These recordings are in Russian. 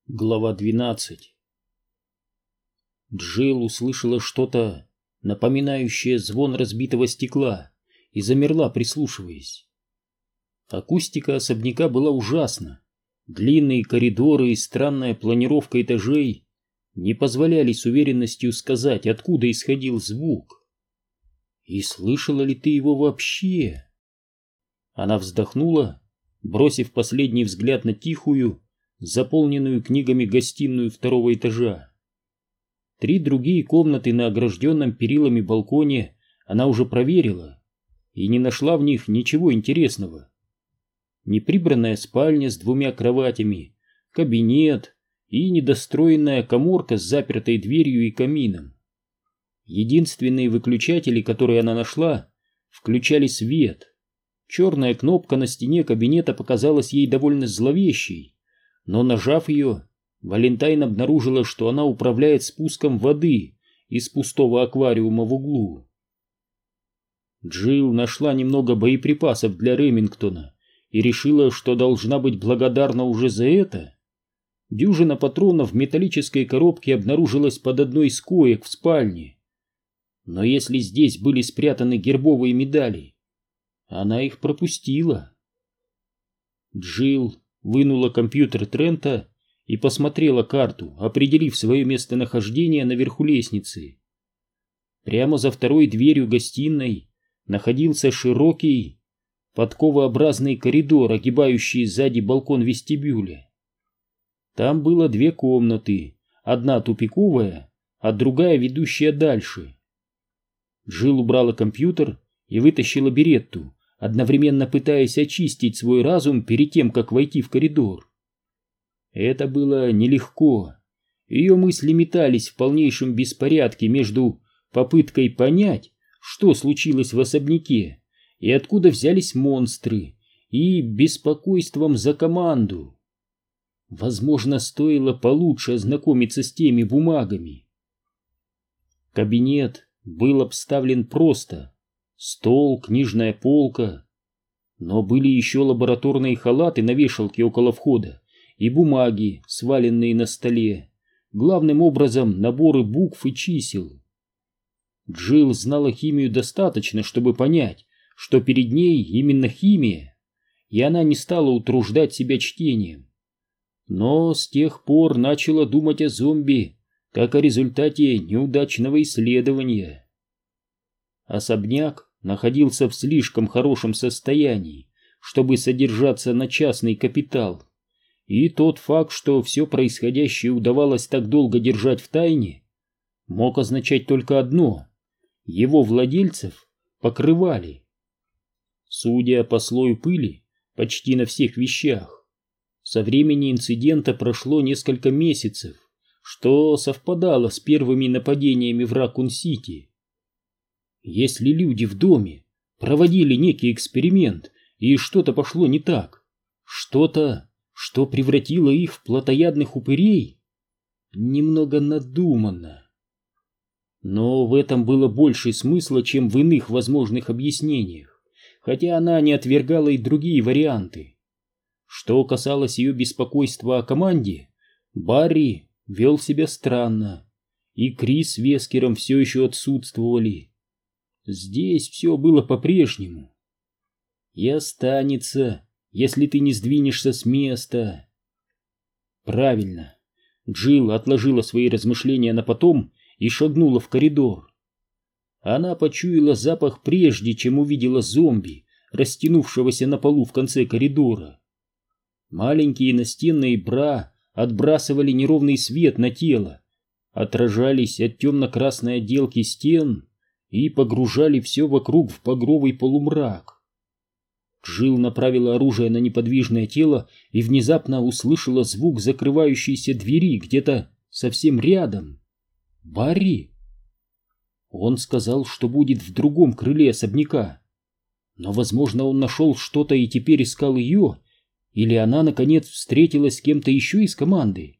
Глава 12. Джилл услышала что-то, напоминающее звон разбитого стекла, и замерла, прислушиваясь. Акустика особняка была ужасна. Длинные коридоры и странная планировка этажей не позволяли с уверенностью сказать, откуда исходил звук. И слышала ли ты его вообще? Она вздохнула, бросив последний взгляд на тихую, заполненную книгами гостиную второго этажа. 3 другие комнаты на огражденном перилами балконе она уже проверила и не нашла в них ничего интересного. Неприбранная спальня с 2 кроватями, кабинет и недостроенная каморка с запертой дверью и камином. Единственные выключатели, которые она нашла, включали свет. Черная кнопка на стене кабинета показалась ей довольно зловещей, но, нажав ее, Валентайн обнаружила, что она управляет спуском воды из пустого аквариума в углу. Джилл нашла немного боеприпасов для Ремингтона и решила, что должна быть благодарна уже за это. Дюжина патронов в металлической коробке обнаружилась под одной из коек в спальне. Но если здесь были спрятаны гербовые медали, она их пропустила. Джилл вынула компьютер Трента и посмотрела карту, определив свое местонахождение наверху лестницы. Прямо за второй дверью гостиной находился широкий, подковообразный коридор, огибающий сзади балкон вестибюля. Там было 2 комнаты, одна тупиковая, а другая ведущая дальше. Джилл убрала компьютер и вытащила беретту, одновременно пытаясь очистить свой разум перед тем, как войти в коридор. Это было нелегко. Ее мысли метались в полнейшем беспорядке между попыткой понять, что случилось в особняке и откуда взялись монстры, и беспокойством за команду. Возможно, стоило получше ознакомиться с теми бумагами. Кабинет был обставлен просто. Стол, книжная полка. Но были еще лабораторные халаты на вешалке около входа и бумаги, сваленные на столе, главным образом наборы букв и чисел. Джилл знала химию достаточно, чтобы понять, что перед ней именно химия, и она не стала утруждать себя чтением. Но с тех пор начала думать о зомби, как о результате неудачного исследования. Особняк находился в слишком хорошем состоянии, чтобы содержаться на частный капитал, и тот факт, что все происходящее удавалось так долго держать в тайне, мог означать только одно: его владельцев покрывали. Судя по слою пыли почти на всех вещах, со времени инцидента прошло несколько месяцев, что совпадало с первыми нападениями в Ракун-Сити. Если люди в доме проводили некий эксперимент и что-то пошло не так, что-то, что превратило их в плотоядных упырей, немного надуманно. Но в этом было больше смысла, чем в иных возможных объяснениях, хотя она не отвергала и другие варианты. Что касалось ее беспокойства о команде, Барри вел себя странно, и Крис с Вескером все еще отсутствовали. Здесь все было по-прежнему. И останется, если ты не сдвинешься с места. Правильно. Джилл отложила свои размышления на потом и шагнула в коридор. Она почуяла запах прежде, чем увидела зомби, растянувшегося на полу в конце коридора. Маленькие настенные бра отбрасывали неровный свет на тело, отражались от темно-красной отделки стен и погружали все вокруг в багровый полумрак. Джилл направила оружие на неподвижное тело и внезапно услышала звук закрывающейся двери где-то совсем рядом. Барри? Он сказал, что будет в другом крыле особняка. Но, возможно, он нашел что-то и теперь искал ее, или она, наконец, встретилась с кем-то еще из команды.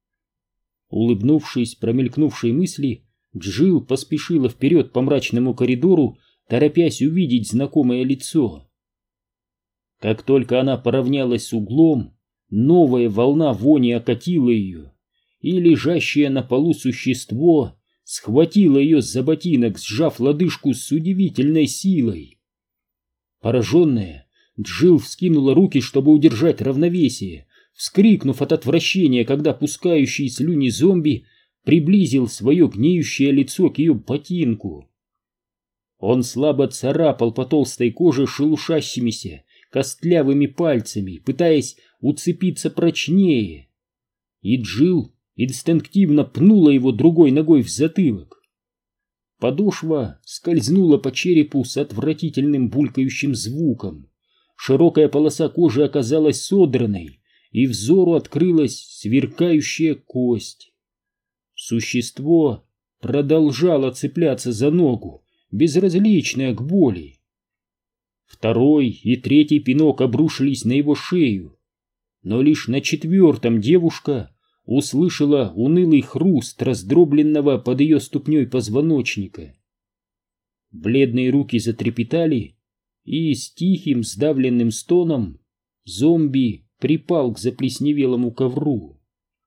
Улыбнувшись промелькнувшей мысли, Джилл поспешила вперед по мрачному коридору, торопясь увидеть знакомое лицо. Как только она поравнялась с углом, новая волна вони окатила ее, и лежащее на полу существо схватило ее за ботинок, сжав лодыжку с удивительной силой. Пораженная, Джилл вскинула руки, чтобы удержать равновесие, вскрикнув от отвращения, когда пускающий слюни зомби приблизил свое гниющее лицо к ее ботинку. Он слабо царапал по толстой коже шелушащимися костлявыми пальцами, пытаясь уцепиться прочнее. И Джилл инстинктивно пнула его другой ногой в затылок. Подошва скользнула по черепу с отвратительным булькающим звуком. Широкая полоса кожи оказалась содранной, и взору открылась сверкающая кость. Существо продолжало цепляться за ногу, безразличное к боли. Второй и третий пинок обрушились на его шею, но лишь на четвертом девушка услышала унылый хруст раздробленного под ее ступней позвоночника. Бледные руки затрепетали, и с тихим сдавленным стоном зомби припал к заплесневелому ковру.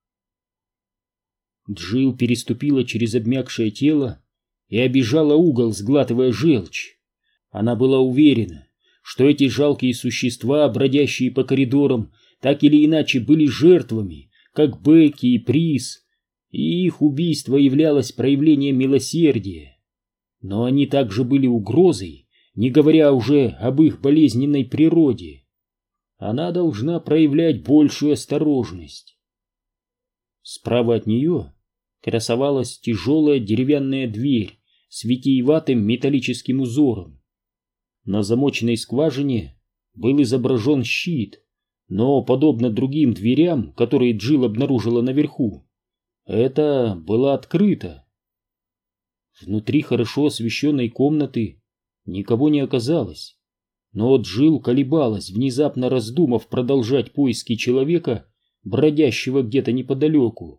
Джилл переступила через обмякшее тело и обежала угол, сглатывая желчь. Она была уверена, что эти жалкие существа, бродящие по коридорам, так или иначе были жертвами, как Бекки и Прис, и их убийство являлось проявлением милосердия. Но они также были угрозой, не говоря уже об их болезненной природе. Она должна проявлять большую осторожность. Справа от нее красовалась тяжелая деревянная дверь с витиеватым металлическим узором. На замочной скважине был изображен щит, но, подобно другим дверям, которые Джилл обнаружила наверху, это было открыто. Внутри хорошо освещенной комнаты никого не оказалось, но Джилл колебалась, внезапно раздумав продолжать поиски человека, бродящего где-то неподалеку.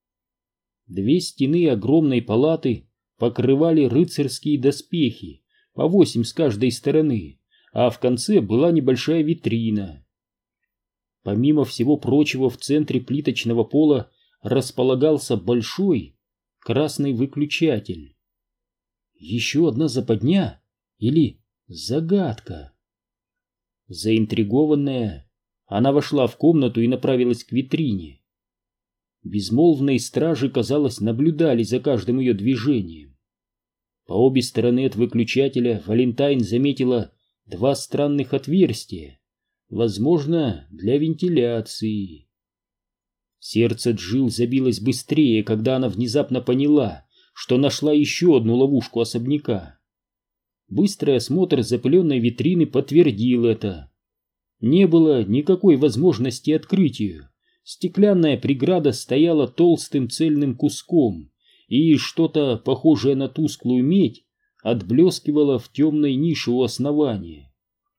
Две стены огромной палаты покрывали рыцарские доспехи, по 8 с каждой стороны, а в конце была небольшая витрина. Помимо всего прочего, в центре плиточного пола располагался большой красный выключатель. Еще одна западня или загадка? Заинтригованная, она вошла в комнату и направилась к витрине. Безмолвные стражи, казалось, наблюдали за каждым ее движением. По обе стороны от выключателя Валентайн заметила 2 странных отверстия, возможно, для вентиляции. Сердце Джилл забилось быстрее, когда она внезапно поняла, что нашла еще одну ловушку особняка. Быстрый осмотр запыленной витрины подтвердил это. Не было никакой возможности открыть ее. Стеклянная преграда стояла толстым цельным куском, и что-то похожее на тусклую медь отблескивало в темной нише у основания.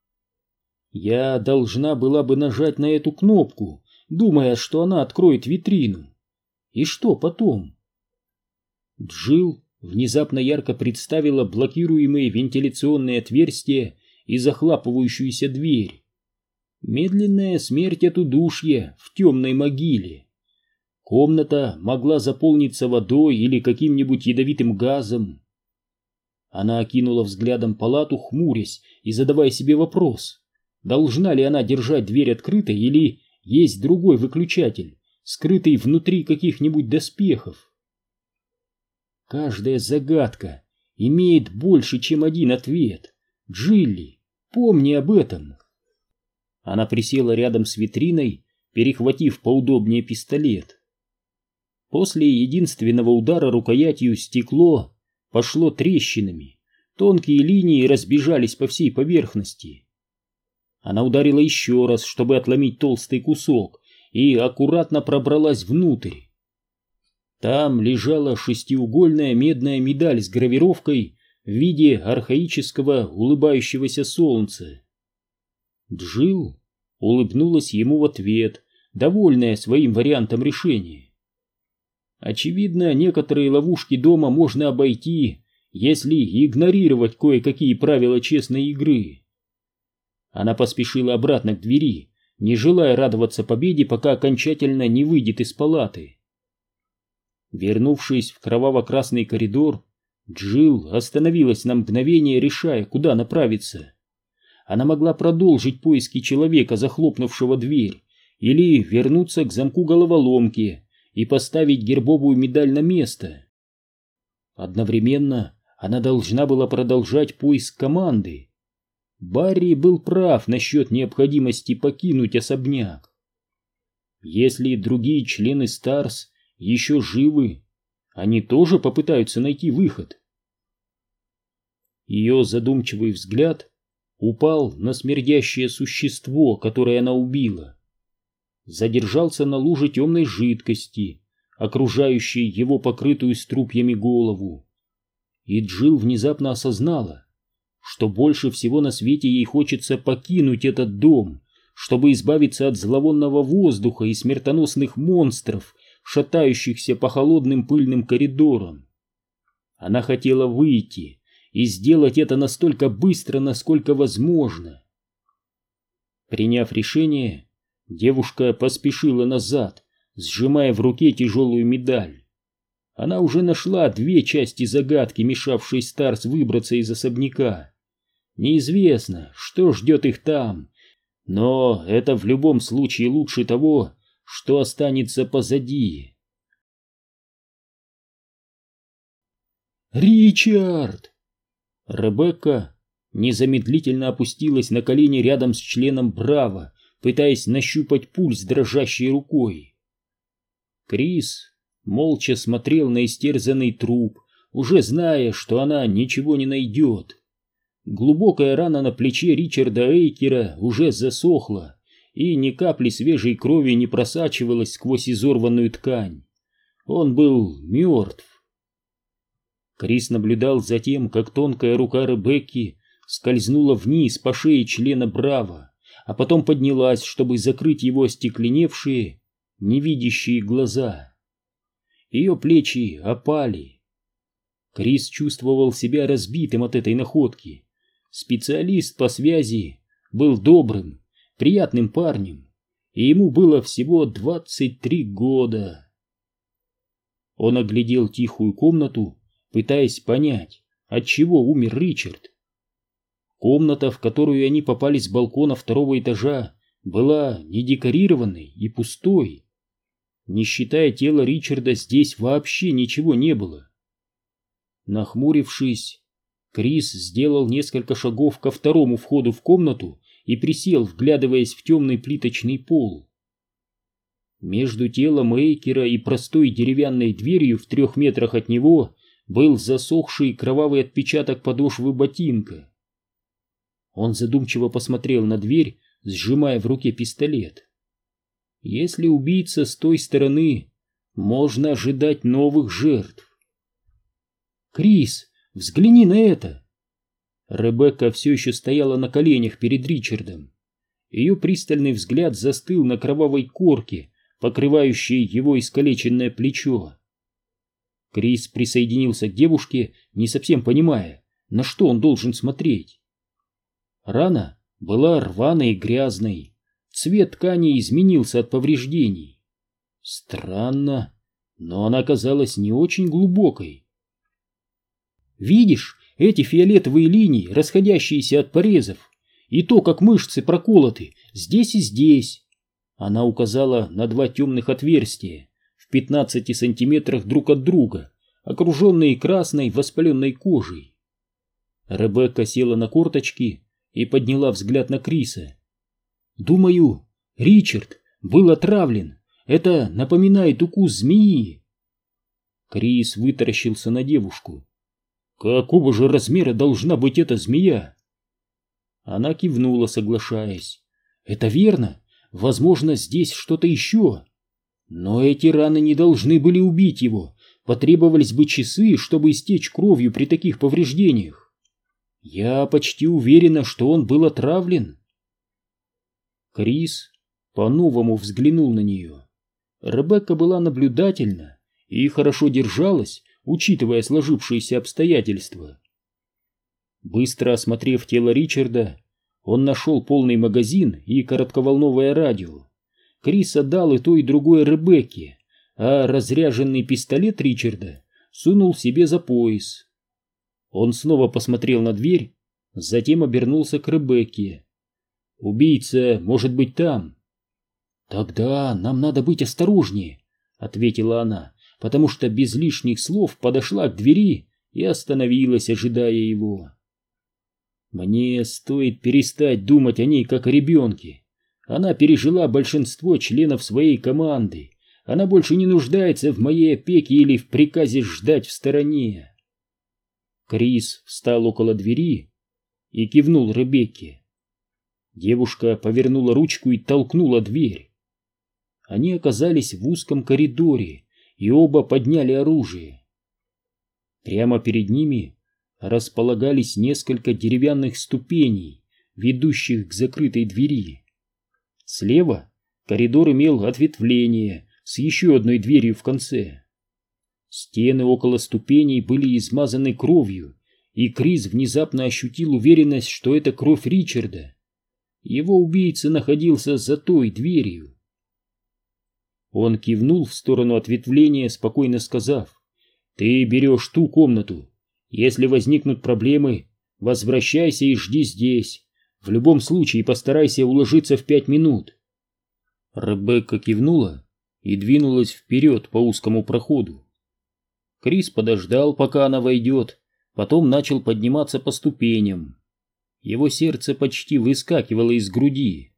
Я должна была бы нажать на эту кнопку, думая, что она откроет витрину. И что потом? Джилл внезапно ярко представила блокируемые вентиляционные отверстия и захлапывающуюся дверь. Медленная смерть от удушья в темной могиле. Комната могла заполниться водой или каким-нибудь ядовитым газом. Она окинула взглядом палату, хмурясь и задавая себе вопрос, должна ли она держать дверь открытой или есть другой выключатель, скрытый внутри каких-нибудь доспехов. Каждая загадка имеет больше, чем один ответ. Джилли, помни об этом. Она присела рядом с витриной, перехватив поудобнее пистолет. После единственного удара рукоятью стекло пошло трещинами, тонкие линии разбежались по всей поверхности. Она ударила еще раз, чтобы отломить толстый кусок, и аккуратно пробралась внутрь. Там лежала шестиугольная медная медаль с гравировкой в виде архаического улыбающегося солнца. Джилл улыбнулась ему в ответ, довольная своим вариантом решения. Очевидно, некоторые ловушки дома можно обойти, если игнорировать кое-какие правила честной игры. Она поспешила обратно к двери, не желая радоваться победе, пока окончательно не выйдет из палаты. Вернувшись в кроваво-красный коридор, Джилл остановилась на мгновение, решая, куда направиться. Она могла продолжить поиски человека, захлопнувшего дверь, или вернуться к замку головоломки и поставить гербовую медаль на место. Одновременно она должна была продолжать поиск команды. Барри был прав насчет необходимости покинуть особняк. Если другие члены Старс еще живы, они тоже попытаются найти выход. Ее задумчивый взгляд упал на смердящее существо, которое она убила. Задержался на луже темной жидкости, окружающей его покрытую струпьями голову. И Джилл внезапно осознала, что больше всего на свете ей хочется покинуть этот дом, чтобы избавиться от зловонного воздуха и смертоносных монстров, шатающихся по холодным пыльным коридорам. Она хотела выйти и сделать это настолько быстро, насколько возможно. Приняв решение, девушка поспешила назад, сжимая в руке тяжелую медаль. Она уже нашла две части загадки, мешавшей Старс выбраться из особняка. Неизвестно, что ждет их там, но это в любом случае лучше того, что останется позади. «Ричард!» Ребекка незамедлительно опустилась на колени рядом с членом Браво, пытаясь нащупать пульс дрожащей рукой. Крис молча смотрел на истерзанный труп, уже зная, что она ничего не найдет. Глубокая рана на плече Ричарда Эйкера уже засохла, и ни капли свежей крови не просачивалась сквозь изорванную ткань. Он был мертв. Крис наблюдал за тем, как тонкая рука Ребекки скользнула вниз по шее члена Браво, а потом поднялась, чтобы закрыть его остекленевшие, невидящие глаза. Ее плечи опали. Крис чувствовал себя разбитым от этой находки. Специалист по связи был добрым, приятным парнем, и ему было всего 23 года. Он оглядел тихую комнату, пытаясь понять, от чего умер Ричард. Комната, в которую они попали с балкона второго этажа, была недекорированной и пустой. Не считая тела Ричарда, здесь вообще ничего не было. Нахмурившись, Крис сделал несколько шагов ко второму входу в комнату и присел, вглядываясь в темный плиточный пол. Между телом Эйкера и простой деревянной дверью в 3 метрах от него был засохший кровавый отпечаток подошвы ботинка. Он задумчиво посмотрел на дверь, сжимая в руке пистолет. Если убийца с той стороны, можно ожидать новых жертв. «Крис, взгляни на это!» Ребекка все еще стояла на коленях перед Ричардом. Ее пристальный взгляд застыл на кровавой корке, покрывающей его искалеченное плечо. Крис присоединился к девушке, не совсем понимая, на что он должен смотреть. Рана была рваной и грязной, цвет ткани изменился от повреждений. Странно, но она оказалась не очень глубокой. «Видишь эти фиолетовые линии, расходящиеся от порезов, и то, как мышцы проколоты здесь и здесь?» Она указала на 2 темных отверстия в 15 сантиметрах друг от друга, окруженные красной воспаленной кожей. Ребекка села на корточки и подняла взгляд на Криса. «Думаю, Ричард был отравлен. Это напоминает укус змеи». Крис вытаращился на девушку. «Какого же размера должна быть эта змея?» Она кивнула, соглашаясь. «Это верно. Возможно, здесь что-то еще. Но эти раны не должны были убить его. Потребовались бы часы, чтобы истечь кровью при таких повреждениях. Я почти уверена, что он был отравлен». Крис по-новому взглянул на нее. Ребекка была наблюдательна и хорошо держалась, учитывая сложившиеся обстоятельства. Быстро осмотрев тело Ричарда, Он нашел полный магазин и коротковолновое радио. Крис отдал и то, и другое Ребекке, а разряженный пистолет Ричарда сунул себе за пояс. Он снова посмотрел на дверь, затем обернулся к Ребекке. «Убийца может быть там». «Тогда нам надо быть осторожнее», — ответила она, потому что без лишних слов подошла к двери и остановилась, ожидая его. «Мне стоит перестать думать о ней как о ребенке. Она пережила большинство членов своей команды. Она больше не нуждается в моей опеке или в приказе ждать в стороне». Крис встал около двери и кивнул Ребекке. Девушка повернула ручку и толкнула дверь. Они оказались в узком коридоре, и оба подняли оружие. Прямо перед ними располагались несколько деревянных ступеней, ведущих к закрытой двери. Слева коридор имел ответвление с еще одной дверью в конце. Стены около ступеней были измазаны кровью, и Крис внезапно ощутил уверенность, что это кровь Ричарда. Его убийца находился за той дверью. Он кивнул в сторону ответвления, спокойно сказав: «Ты берешь ту комнату. Если возникнут проблемы, возвращайся и жди здесь. В любом случае постарайся уложиться в 5 минут». Ребекка кивнула и двинулась вперед по узкому проходу. Крис подождал, пока она войдет, потом начал подниматься по ступеням. Его сердце почти выскакивало из груди.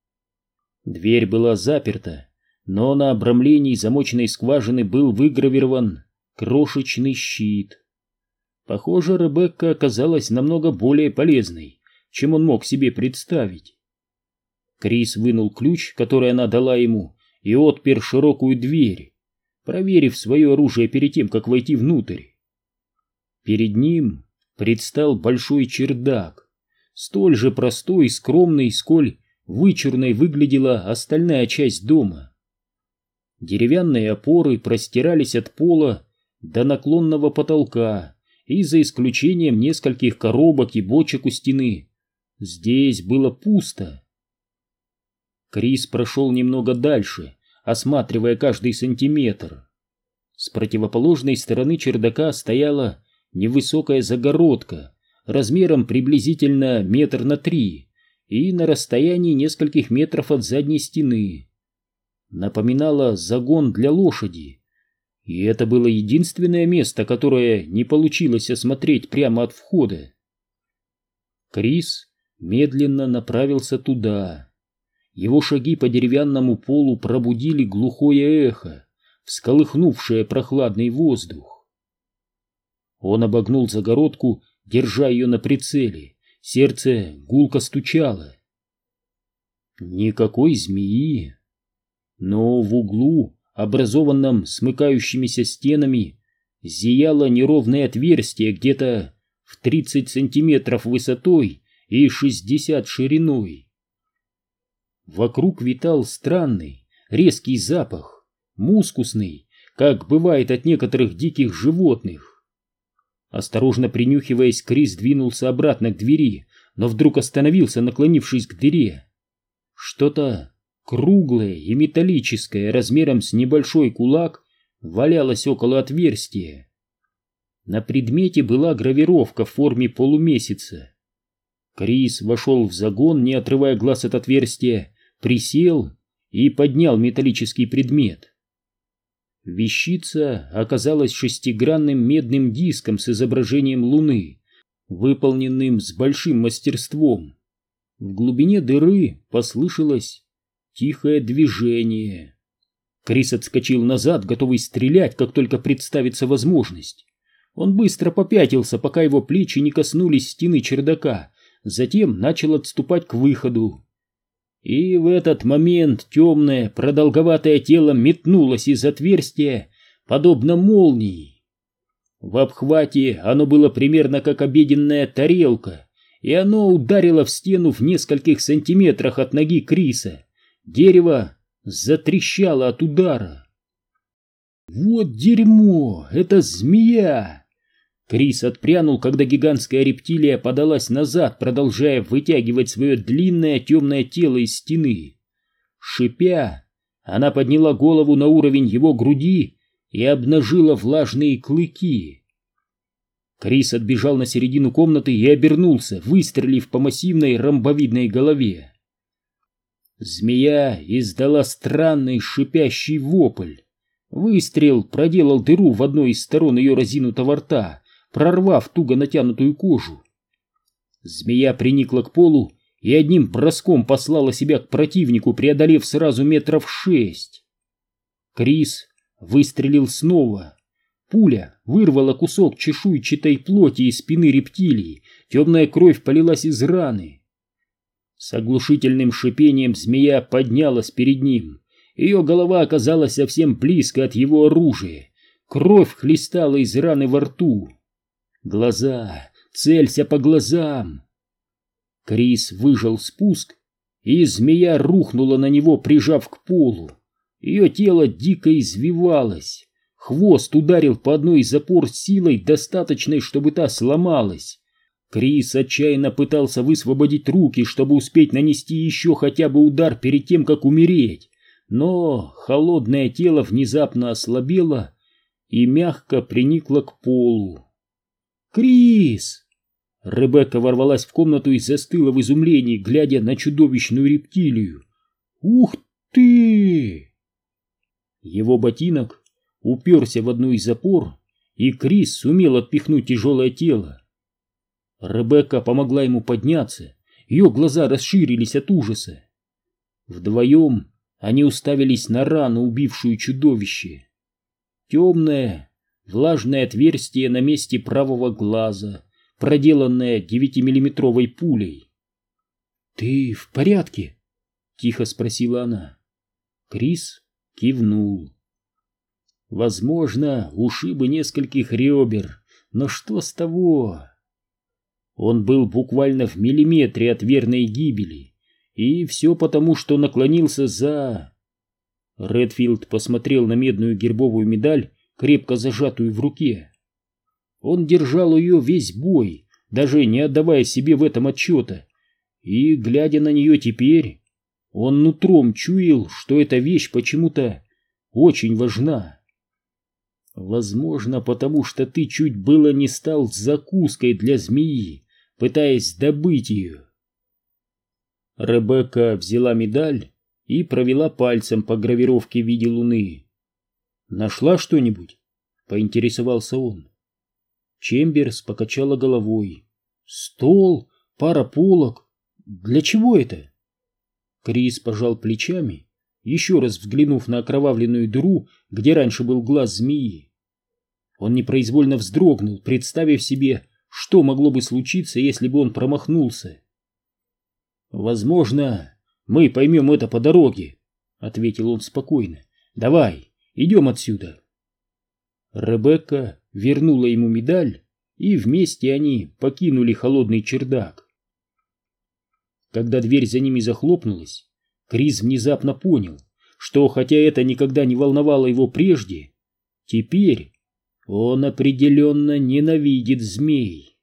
Дверь была заперта, но на обрамлении замочной скважины был выгравирован крошечный щит. Похоже, Ребекка оказалась намного более полезной, чем он мог себе представить. Крис вынул ключ, который она дала ему, и отпер широкую дверь, проверив свое оружие перед тем, как войти внутрь. Перед ним предстал большой чердак, столь же простой и скромный, сколь вычурной выглядела остальная часть дома. Деревянные опоры простирались от пола до наклонного потолка, и за исключением нескольких коробок и бочек у стены здесь было пусто. Крис прошел немного дальше, осматривая каждый сантиметр. С противоположной стороны чердака стояла невысокая загородка размером приблизительно 1 метр на 3 и на расстоянии нескольких метров от задней стены. Напоминала загон для лошади, и это было единственное место, которое не получилось осмотреть прямо от входа. Крис медленно направился туда. Его шаги по деревянному полу пробудили глухое эхо, всколыхнувшее прохладный воздух. Он обогнул загородку, держа ее на прицеле. Сердце гулко стучало. Никакой змеи. Но в углу, образованном смыкающимися стенами, зияло неровное отверстие где-то в 30 сантиметров высотой и 60 шириной. Вокруг витал странный, резкий запах, мускусный, как бывает от некоторых диких животных. Осторожно принюхиваясь, Крис двинулся обратно к двери, но вдруг остановился, наклонившись к дыре. Что-то круглое и металлическое, размером с небольшой кулак, валялось около отверстия. На предмете была гравировка в форме полумесяца. Крис вошел в загон, не отрывая глаз от отверстия, присел и поднял металлический предмет. Вещица оказалась шестигранным медным диском с изображением Луны, выполненным с большим мастерством. В глубине дыры послышалось тихое движение. Крис отскочил назад, готовый стрелять, как только представится возможность. Он быстро попятился, пока его плечи не коснулись стены чердака, затем начал отступать к выходу. И в этот момент темное, продолговатое тело метнулось из отверстия, подобно молнии. В обхвате оно было примерно как обеденная тарелка, и оно ударило в стену в нескольких сантиметрах от ноги Криса. Дерево затрещало от удара. «Вот дерьмо! Это змея!» Крис отпрянул, когда гигантская рептилия подалась назад, продолжая вытягивать свое длинное темное тело из стены. Шипя, она подняла голову на уровень его груди и обнажила влажные клыки. Крис отбежал на середину комнаты и обернулся, выстрелив по массивной ромбовидной голове. Змея издала странный шипящий вопль. Выстрел проделал дыру в одной из сторон ее разинутого рта, прорвав туго натянутую кожу. Змея приникла к полу и одним броском послала себя к противнику, преодолев сразу 6 метров. Крис выстрелил снова. Пуля вырвала кусок чешуйчатой плоти из спины рептилии, темная кровь полилась из раны. С оглушительным шипением змея поднялась перед ним. Ее голова оказалась совсем близко от его оружия. Кровь хлестала из раны во рту. Глаза! Целься по глазам! Крис выжал спуск, и змея рухнула на него, прижав к полу. Ее тело дико извивалось. Хвост ударил по одной из опор силой, достаточной, чтобы та сломалась. Крис отчаянно пытался высвободить руки, чтобы успеть нанести еще хотя бы удар перед тем, как умереть. Но холодное тело внезапно ослабело и мягко приникло к полу. «Крис!» Ребекка ворвалась в комнату и застыла в изумлении, глядя на чудовищную рептилию. «Ух ты!» Его ботинок уперся в одну из опор, и Крис сумел отпихнуть тяжелое тело. Ребекка помогла ему подняться, ее глаза расширились от ужаса. Вдвоем они уставились на рану, убившую чудовище. Темное, влажное отверстие на месте правого глаза, проделанное 9-миллиметровой пулей. «Ты в порядке?» — тихо спросила она. Крис кивнул. Возможно, ушибы нескольких ребер, но что с того? Он был буквально в миллиметре от верной гибели, и все потому, что наклонился за... Редфилд посмотрел на медную гербовую медаль, крепко зажатую в руке. Он держал ее весь бой, даже не отдавая себе в этом отчета, и, глядя на нее теперь, он нутром чуял, что эта вещь почему-то очень важна. Возможно, потому что ты чуть было не стал закуской для змеи, пытаясь добыть ее. Ребекка взяла медаль и провела пальцем по гравировке в виде луны. «Нашла что-нибудь?» — поинтересовался он. Чемберс покачала головой. «Стол, пара полок. Для чего это?» Крис пожал плечами, еще раз взглянув на окровавленную дыру, где раньше был глаз змеи. Он непроизвольно вздрогнул, представив себе, что могло бы случиться, если бы он промахнулся. «Возможно, мы поймем это по дороге», — ответил он спокойно. «Давай, идем отсюда». Ребекка вернула ему медаль, и вместе они покинули холодный чердак. Когда дверь за ними захлопнулась, Крис внезапно понял, что, хотя это никогда не волновало его прежде, теперь он определенно ненавидит змей.